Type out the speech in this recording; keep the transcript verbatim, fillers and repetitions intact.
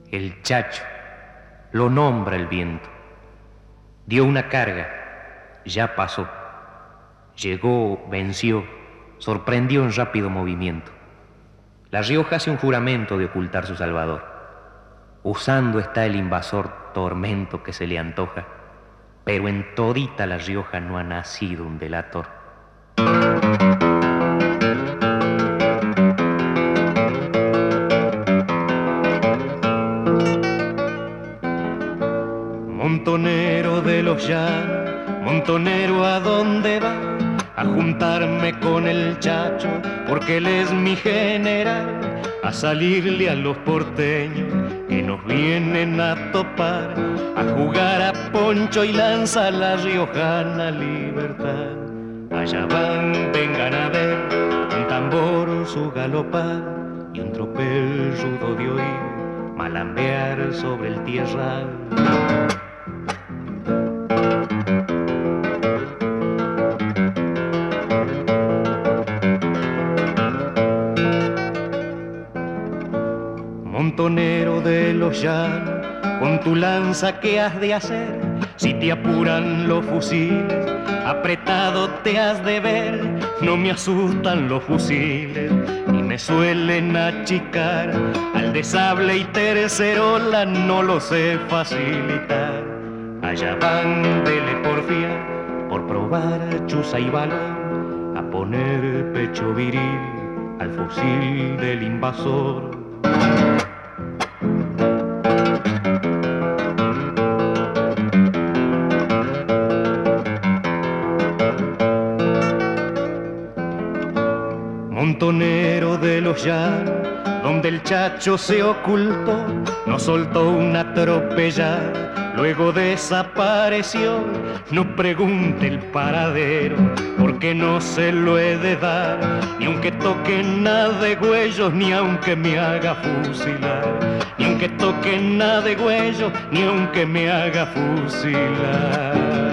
El Chacho, lo nombra el viento. Dio una carga, ya pasó. Llegó, venció, sorprendió en rápido movimiento. La Rioja hace un juramento de ocultar su salvador. Usando está el invasor tormento que se le antoja, pero en todita La Rioja no ha nacido un delator. Montonero de los llanos, montonero, ¿a dónde va? A juntarme con el Chacho, porque él es mi general, a salirle a los porteños que nos vienen a topar, a jugar a poncho y lanza la riojana libertad. Allá van, vengan a ver, un tambor su galopar y un tropel rudo de oír malambear sobre el tierral. Montonero de los llanos, con tu lanza, ¿qué has de hacer? Si te apuran los fusiles, apretado te has de ver. No me asustan los fusiles, ni me suelen achicar. Al de sable y tercerola no lo sé facilitar. Allá van, dele porfía, por probar chuza y valor, a poner pecho viril al fusil del invasor. Montonero de los llanos, donde el Chacho se ocultó, no soltó un atropellar, luego desapareció. No pregunte el paradero, porque no se lo he de dar, ni aunque toque nada de huellos, ni aunque me haga fusilar, ni aunque toque nada de huellos, ni aunque me haga fusilar.